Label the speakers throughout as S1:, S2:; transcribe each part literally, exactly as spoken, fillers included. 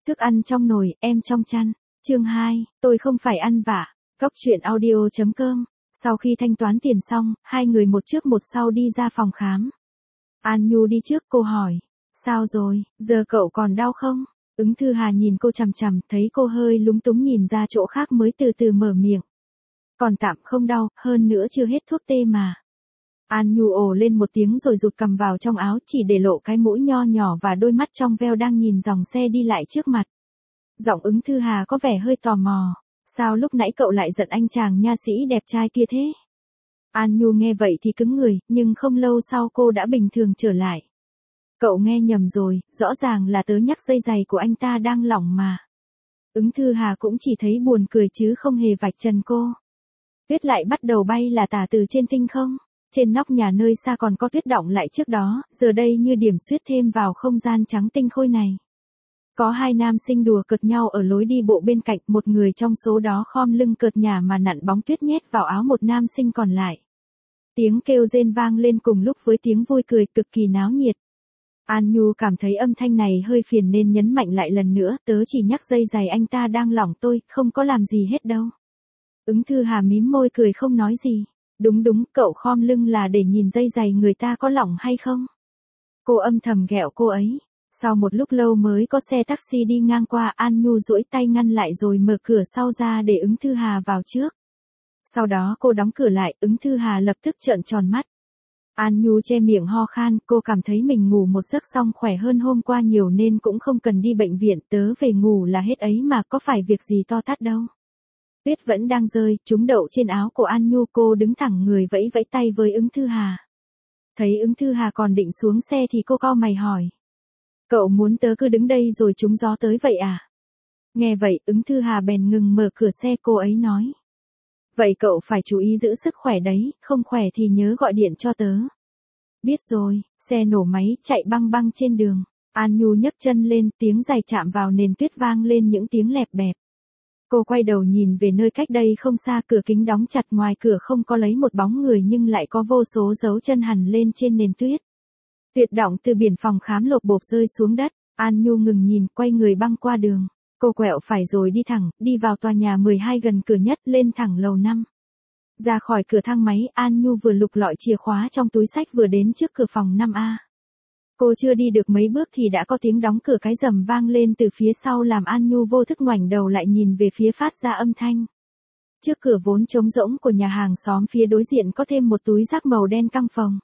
S1: Thức ăn trong nồi, em trong chăn. Chương hai, tôi không phải ăn vạ. Cóc truyện audio chấm com. Sau khi thanh toán tiền xong, hai người một trước một sau đi ra phòng khám. An Nhu đi trước, cô hỏi. Sao rồi, giờ cậu còn đau không? Ứng Thư Hà nhìn cô chằm chằm, thấy cô hơi lúng túng nhìn ra chỗ khác mới từ từ mở miệng. Còn tạm không đau, hơn nữa chưa hết thuốc tê mà. An Nhu ồ lên một tiếng rồi rụt cầm vào trong áo, chỉ để lộ cái mũi nho nhỏ và đôi mắt trong veo đang nhìn dòng xe đi lại trước mặt. Giọng Ứng Thư Hà có vẻ hơi tò mò. Sao lúc nãy cậu lại giận anh chàng nha sĩ đẹp trai kia thế? An Nhu nghe vậy thì cứng người, nhưng không lâu sau cô đã bình thường trở lại. Cậu nghe nhầm rồi, rõ ràng là tớ nhắc dây giày của anh ta đang lỏng mà. Ứng Thư Hà cũng chỉ thấy buồn cười chứ không hề vạch trần cô. Tuyết lại bắt đầu bay là tả từ trên tinh không. Trên nóc nhà nơi xa còn có tuyết đọng lại trước đó, giờ đây như điểm xuyết thêm vào không gian trắng tinh khôi này. Có hai nam sinh đùa cợt nhau ở lối đi bộ bên cạnh, một người trong số đó khom lưng cợt nhả mà nặn bóng tuyết nhét vào áo một nam sinh còn lại. Tiếng kêu rên vang lên cùng lúc với tiếng vui cười cực kỳ náo nhiệt. An Nhu cảm thấy âm thanh này hơi phiền nên nhấn mạnh lại lần nữa, tớ chỉ nhắc dây giày anh ta đang lỏng tôi, không có làm gì hết đâu. Ứng Thư Hà mím môi cười không nói gì. Đúng đúng, cậu khom lưng là để nhìn dây giày người ta có lỏng hay không? Cô âm thầm ghẹo cô ấy. Sau một lúc lâu mới có xe taxi đi ngang qua, An Nhu duỗi tay ngăn lại rồi mở cửa sau ra để Ứng Thư Hà vào trước. Sau đó cô đóng cửa lại, Ứng Thư Hà lập tức trợn tròn mắt. An Nhu che miệng ho khan, cô cảm thấy mình ngủ một giấc xong khỏe hơn hôm qua nhiều nên cũng không cần đi bệnh viện, tớ về ngủ là hết ấy mà, có phải việc gì to tát đâu. Tuyết vẫn đang rơi, trúng đậu trên áo của An Nhu, cô đứng thẳng người vẫy vẫy tay với Ứng Thư Hà. Thấy Ứng Thư Hà còn định xuống xe thì cô cau mày hỏi. Cậu muốn tớ cứ đứng đây rồi trúng gió tới vậy à? Nghe vậy, Ứng Thư Hà bèn ngừng mở cửa xe, cô ấy nói. Vậy cậu phải chú ý giữ sức khỏe đấy, không khỏe thì nhớ gọi điện cho tớ. Biết rồi, xe nổ máy, chạy băng băng trên đường. An Nhu nhấc chân lên, tiếng giày chạm vào nền tuyết vang lên những tiếng lẹp bẹp. Cô quay đầu nhìn về nơi cách đây không xa, cửa kính đóng chặt, ngoài cửa không có lấy một bóng người nhưng lại có vô số dấu chân hằn lên trên nền tuyết. Tuyết đọng từ biển phòng khám lộp bộp rơi xuống đất, An Nhu ngừng nhìn, quay người băng qua đường. Cô quẹo phải rồi đi thẳng, đi vào tòa nhà mười hai gần cửa nhất, lên thẳng lầu năm. Ra khỏi cửa thang máy, An Nhu vừa lục lọi chìa khóa trong túi xách vừa đến trước cửa phòng năm A. Cô chưa đi được mấy bước thì đã có tiếng đóng cửa cái rầm vang lên từ phía sau làm An Nhu vô thức ngoảnh đầu lại nhìn về phía phát ra âm thanh. Trước cửa vốn trống rỗng của nhà hàng xóm phía đối diện có thêm một túi rác màu đen căng phồng.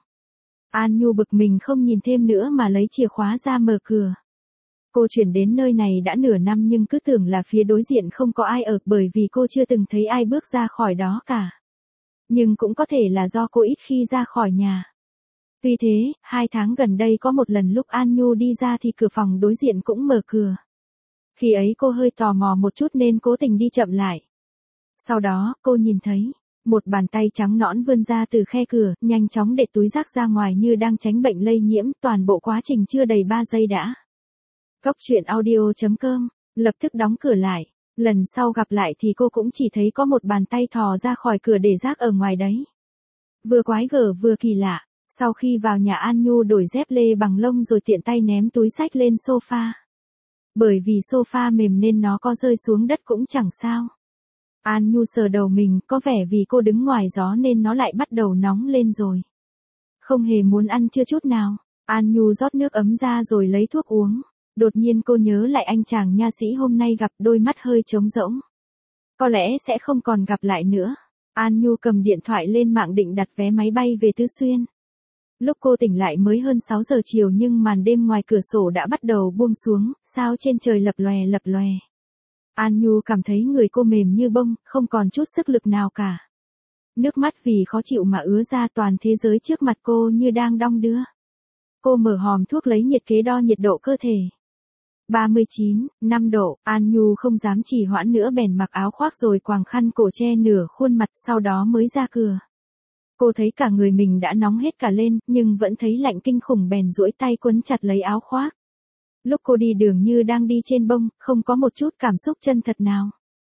S1: An Nhu bực mình không nhìn thêm nữa mà lấy chìa khóa ra mở cửa. Cô chuyển đến nơi này đã nửa năm nhưng cứ tưởng là phía đối diện không có ai ở bởi vì cô chưa từng thấy ai bước ra khỏi đó cả. Nhưng cũng có thể là do cô ít khi ra khỏi nhà. Tuy thế, hai tháng gần đây có một lần lúc An Nhu đi ra thì cửa phòng đối diện cũng mở cửa. Khi ấy cô hơi tò mò một chút nên cố tình đi chậm lại. Sau đó, cô nhìn thấy một bàn tay trắng nõn vươn ra từ khe cửa, nhanh chóng để túi rác ra ngoài như đang tránh bệnh lây nhiễm, toàn bộ quá trình chưa đầy ba giây đã. Cóc truyện audio chấm com, lập tức đóng cửa lại. Lần sau gặp lại thì cô cũng chỉ thấy có một bàn tay thò ra khỏi cửa để rác ở ngoài đấy. Vừa quái gở vừa kỳ lạ. Sau khi vào nhà, An Nhu đổi dép lê bằng lông rồi tiện tay ném túi xách lên sofa. Bởi vì sofa mềm nên nó có rơi xuống đất cũng chẳng sao. An Nhu sờ đầu mình, có vẻ vì cô đứng ngoài gió nên nó lại bắt đầu nóng lên rồi. Không hề muốn ăn chưa chút nào. An Nhu rót nước ấm ra rồi lấy thuốc uống. Đột nhiên cô nhớ lại anh chàng nha sĩ hôm nay gặp, đôi mắt hơi trống rỗng. Có lẽ sẽ không còn gặp lại nữa. An Nhu cầm điện thoại lên mạng định đặt vé máy bay về Tứ Xuyên. Lúc cô tỉnh lại mới hơn sáu giờ chiều nhưng màn đêm ngoài cửa sổ đã bắt đầu buông xuống, sao trên trời lập lòe lập lòe. An Nhu cảm thấy người cô mềm như bông, không còn chút sức lực nào cả. Nước mắt vì khó chịu mà ứa ra, toàn thế giới trước mặt cô như đang đong đưa. Cô mở hòm thuốc lấy nhiệt kế đo nhiệt độ cơ thể. ba mươi chín, năm độ, An Nhu không dám trì hoãn nữa bèn mặc áo khoác rồi quàng khăn cổ che nửa khuôn mặt, sau đó mới ra cửa. Cô thấy cả người mình đã nóng hết cả lên, nhưng vẫn thấy lạnh kinh khủng bèn duỗi tay quấn chặt lấy áo khoác. Lúc cô đi đường như đang đi trên bông, không có một chút cảm xúc chân thật nào.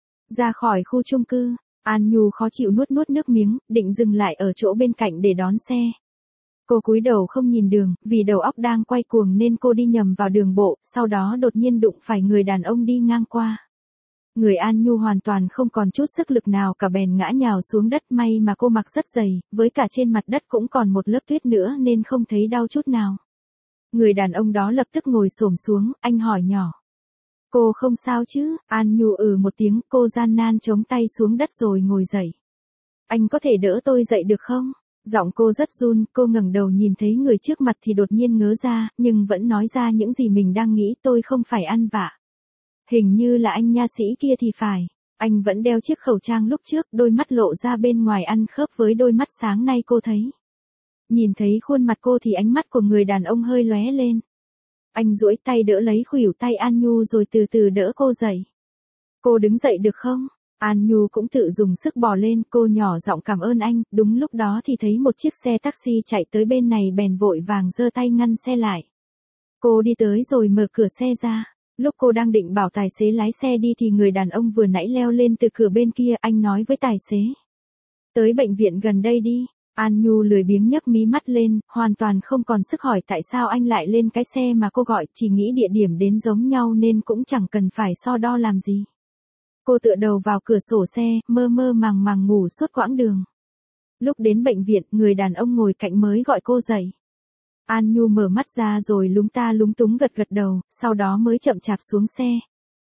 S1: Ra khỏi khu chung cư, An Nhu khó chịu nuốt nuốt nước miếng, định dừng lại ở chỗ bên cạnh để đón xe. Cô cúi đầu không nhìn đường, vì đầu óc đang quay cuồng nên cô đi nhầm vào đường bộ, sau đó đột nhiên đụng phải người đàn ông đi ngang qua. Người An Nhu hoàn toàn không còn chút sức lực nào cả bèn ngã nhào xuống đất, may mà cô mặc rất dày, với cả trên mặt đất cũng còn một lớp tuyết nữa nên không thấy đau chút nào. Người đàn ông đó lập tức ngồi xổm xuống, anh hỏi nhỏ. Cô không sao chứ? An Nhu ừ một tiếng, cô gian nan chống tay xuống đất rồi ngồi dậy. Anh có thể đỡ tôi dậy được không? Giọng cô rất run, cô ngẩng đầu nhìn thấy người trước mặt thì đột nhiên ngớ ra, nhưng vẫn nói ra những gì mình đang nghĩ. Tôi không phải ăn vạ. Hình như là anh nha sĩ kia thì phải. Anh vẫn đeo chiếc khẩu trang lúc trước, đôi mắt lộ ra bên ngoài ăn khớp với đôi mắt sáng nay cô thấy. Nhìn thấy khuôn mặt cô thì ánh mắt của người đàn ông hơi lóe lên. Anh duỗi tay đỡ lấy khuỷu tay An Nhu rồi từ từ đỡ cô dậy. Cô đứng dậy được không? An Nhu cũng tự dùng sức bò lên, cô nhỏ giọng cảm ơn anh. Đúng lúc đó thì thấy một chiếc xe taxi chạy tới bên này bèn vội vàng giơ tay ngăn xe lại. Cô đi tới rồi mở cửa xe ra. Lúc cô đang định bảo tài xế lái xe đi thì người đàn ông vừa nãy leo lên từ cửa bên kia, anh nói với tài xế. Tới bệnh viện gần đây đi. An Nhu lười biếng nhấc mí mắt lên, hoàn toàn không còn sức hỏi tại sao anh lại lên cái xe mà cô gọi, chỉ nghĩ địa điểm đến giống nhau nên cũng chẳng cần phải so đo làm gì. Cô tựa đầu vào cửa sổ xe, mơ mơ màng màng ngủ suốt quãng đường. Lúc đến bệnh viện, người đàn ông ngồi cạnh mới gọi cô dậy. An Nhu mở mắt ra rồi lúng ta lúng túng gật gật đầu, sau đó mới chậm chạp xuống xe.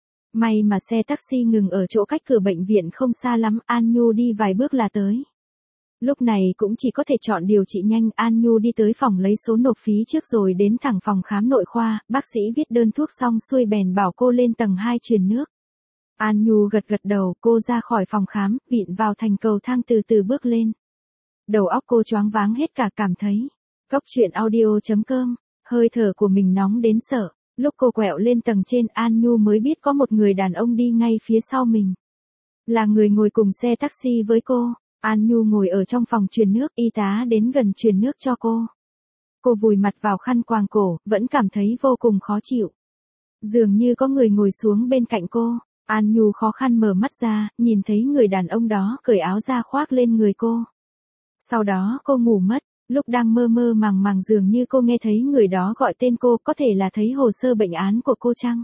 S1: May mà xe taxi ngừng ở chỗ cách cửa bệnh viện không xa lắm, An Nhu đi vài bước là tới. Lúc này cũng chỉ có thể chọn điều trị nhanh, An Nhu đi tới phòng lấy số nộp phí trước rồi đến thẳng phòng khám nội khoa, bác sĩ viết đơn thuốc xong xuôi bèn bảo cô lên tầng hai truyền nước. An Nhu gật gật đầu, cô ra khỏi phòng khám, vịn vào thành cầu thang từ từ bước lên. Đầu óc cô choáng váng hết cả, cảm thấy. Góc truyện audio chấm com, hơi thở của mình nóng đến sợ. Lúc cô quẹo lên tầng trên, An Nhu mới biết có một người đàn ông đi ngay phía sau mình. Là người ngồi cùng xe taxi với cô. An Nhu ngồi ở trong phòng truyền nước, y tá đến gần truyền nước cho cô. Cô vùi mặt vào khăn quàng cổ, vẫn cảm thấy vô cùng khó chịu. Dường như có người ngồi xuống bên cạnh cô. An Nhu khó khăn mở mắt ra, nhìn thấy người đàn ông đó cởi áo ra khoác lên người cô. Sau đó cô ngủ mất, lúc đang mơ mơ màng màng dường như cô nghe thấy người đó gọi tên cô, có thể là thấy hồ sơ bệnh án của cô chăng?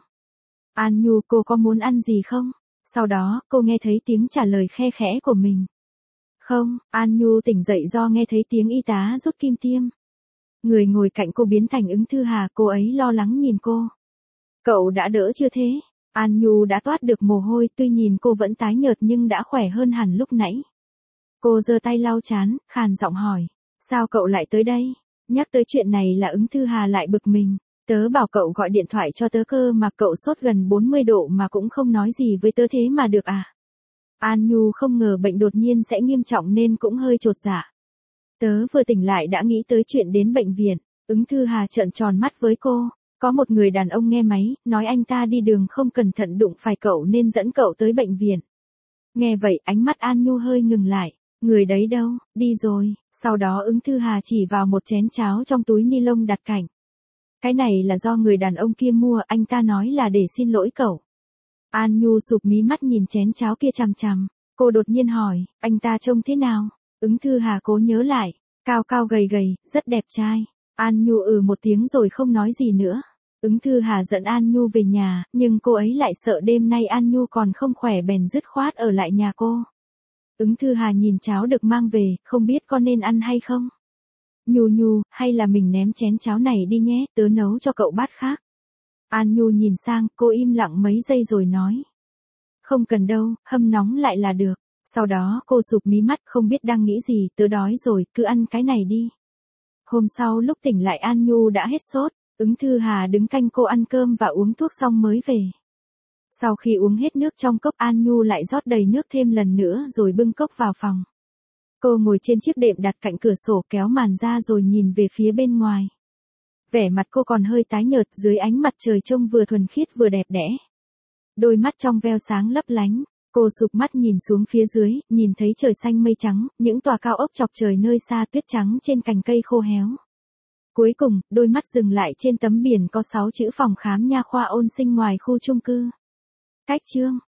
S1: An Nhu, cô có muốn ăn gì không? Sau đó, cô nghe thấy tiếng trả lời khe khẽ của mình. Không, An Nhu tỉnh dậy do nghe thấy tiếng y tá rút kim tiêm. Người ngồi cạnh cô biến thành Ứng Thư Hà, cô ấy lo lắng nhìn cô. Cậu đã đỡ chưa thế? An Nhu đã toát được mồ hôi, tuy nhìn cô vẫn tái nhợt nhưng đã khỏe hơn hẳn lúc nãy. Cô giơ tay lau trán, khàn giọng hỏi, sao cậu lại tới đây? Nhắc tới chuyện này là Ứng Thư Hà lại bực mình. Tớ bảo cậu gọi điện thoại cho tớ cơ mà, cậu sốt gần bốn mươi độ mà cũng không nói gì với tớ thế mà được à? An Nhu không ngờ bệnh đột nhiên sẽ nghiêm trọng nên cũng hơi chột dạ. Tớ vừa tỉnh lại đã nghĩ tới chuyện đến bệnh viện. Ứng Thư Hà trợn tròn mắt với cô. Có một người đàn ông nghe máy, nói anh ta đi đường không cẩn thận đụng phải cậu nên dẫn cậu tới bệnh viện. Nghe vậy ánh mắt An Nhu hơi ngừng lại. Người đấy đâu? Đi rồi. Sau đó Ứng Thư Hà chỉ vào một chén cháo trong túi ni lông đặt cạnh. Cái này là do người đàn ông kia mua, anh ta nói là để xin lỗi cậu. An Nhu sụp mí mắt nhìn chén cháo kia chằm chằm. Cô đột nhiên hỏi, anh ta trông thế nào? Ứng Thư Hà cố nhớ lại. Cao cao gầy gầy, rất đẹp trai. An Nhu ừ một tiếng rồi không nói gì nữa. Ứng Thư Hà dẫn An Nhu về nhà, nhưng cô ấy lại sợ đêm nay An Nhu còn không khỏe bèn dứt khoát ở lại nhà cô. Ứng Thư Hà nhìn cháo được mang về, không biết có nên ăn hay không? Nhu Nhu, hay là mình ném chén cháo này đi nhé, tớ nấu cho cậu bát khác. An Nhu nhìn sang, cô im lặng mấy giây rồi nói. Không cần đâu, hâm nóng lại là được. Sau đó cô sụp mí mắt không biết đang nghĩ gì, tớ đói rồi, cứ ăn cái này đi. Hôm sau lúc tỉnh lại An Nhu đã hết sốt, Ứng Thư Hà đứng canh cô ăn cơm và uống thuốc xong mới về. Sau khi uống hết nước trong cốc An Nhu lại rót đầy nước thêm lần nữa rồi bưng cốc vào phòng. Cô ngồi trên chiếc đệm đặt cạnh cửa sổ kéo màn ra rồi nhìn về phía bên ngoài. Vẻ mặt cô còn hơi tái nhợt dưới ánh mặt trời trông vừa thuần khiết vừa đẹp đẽ. Đôi mắt trong veo sáng lấp lánh, cô sụp mắt nhìn xuống phía dưới, nhìn thấy trời xanh mây trắng, những tòa cao ốc chọc trời nơi xa tuyết trắng trên cành cây khô héo. Cuối cùng, đôi mắt dừng lại trên tấm biển có sáu chữ phòng khám nha khoa Ôn Sinh ngoài khu chung cư. Cách chương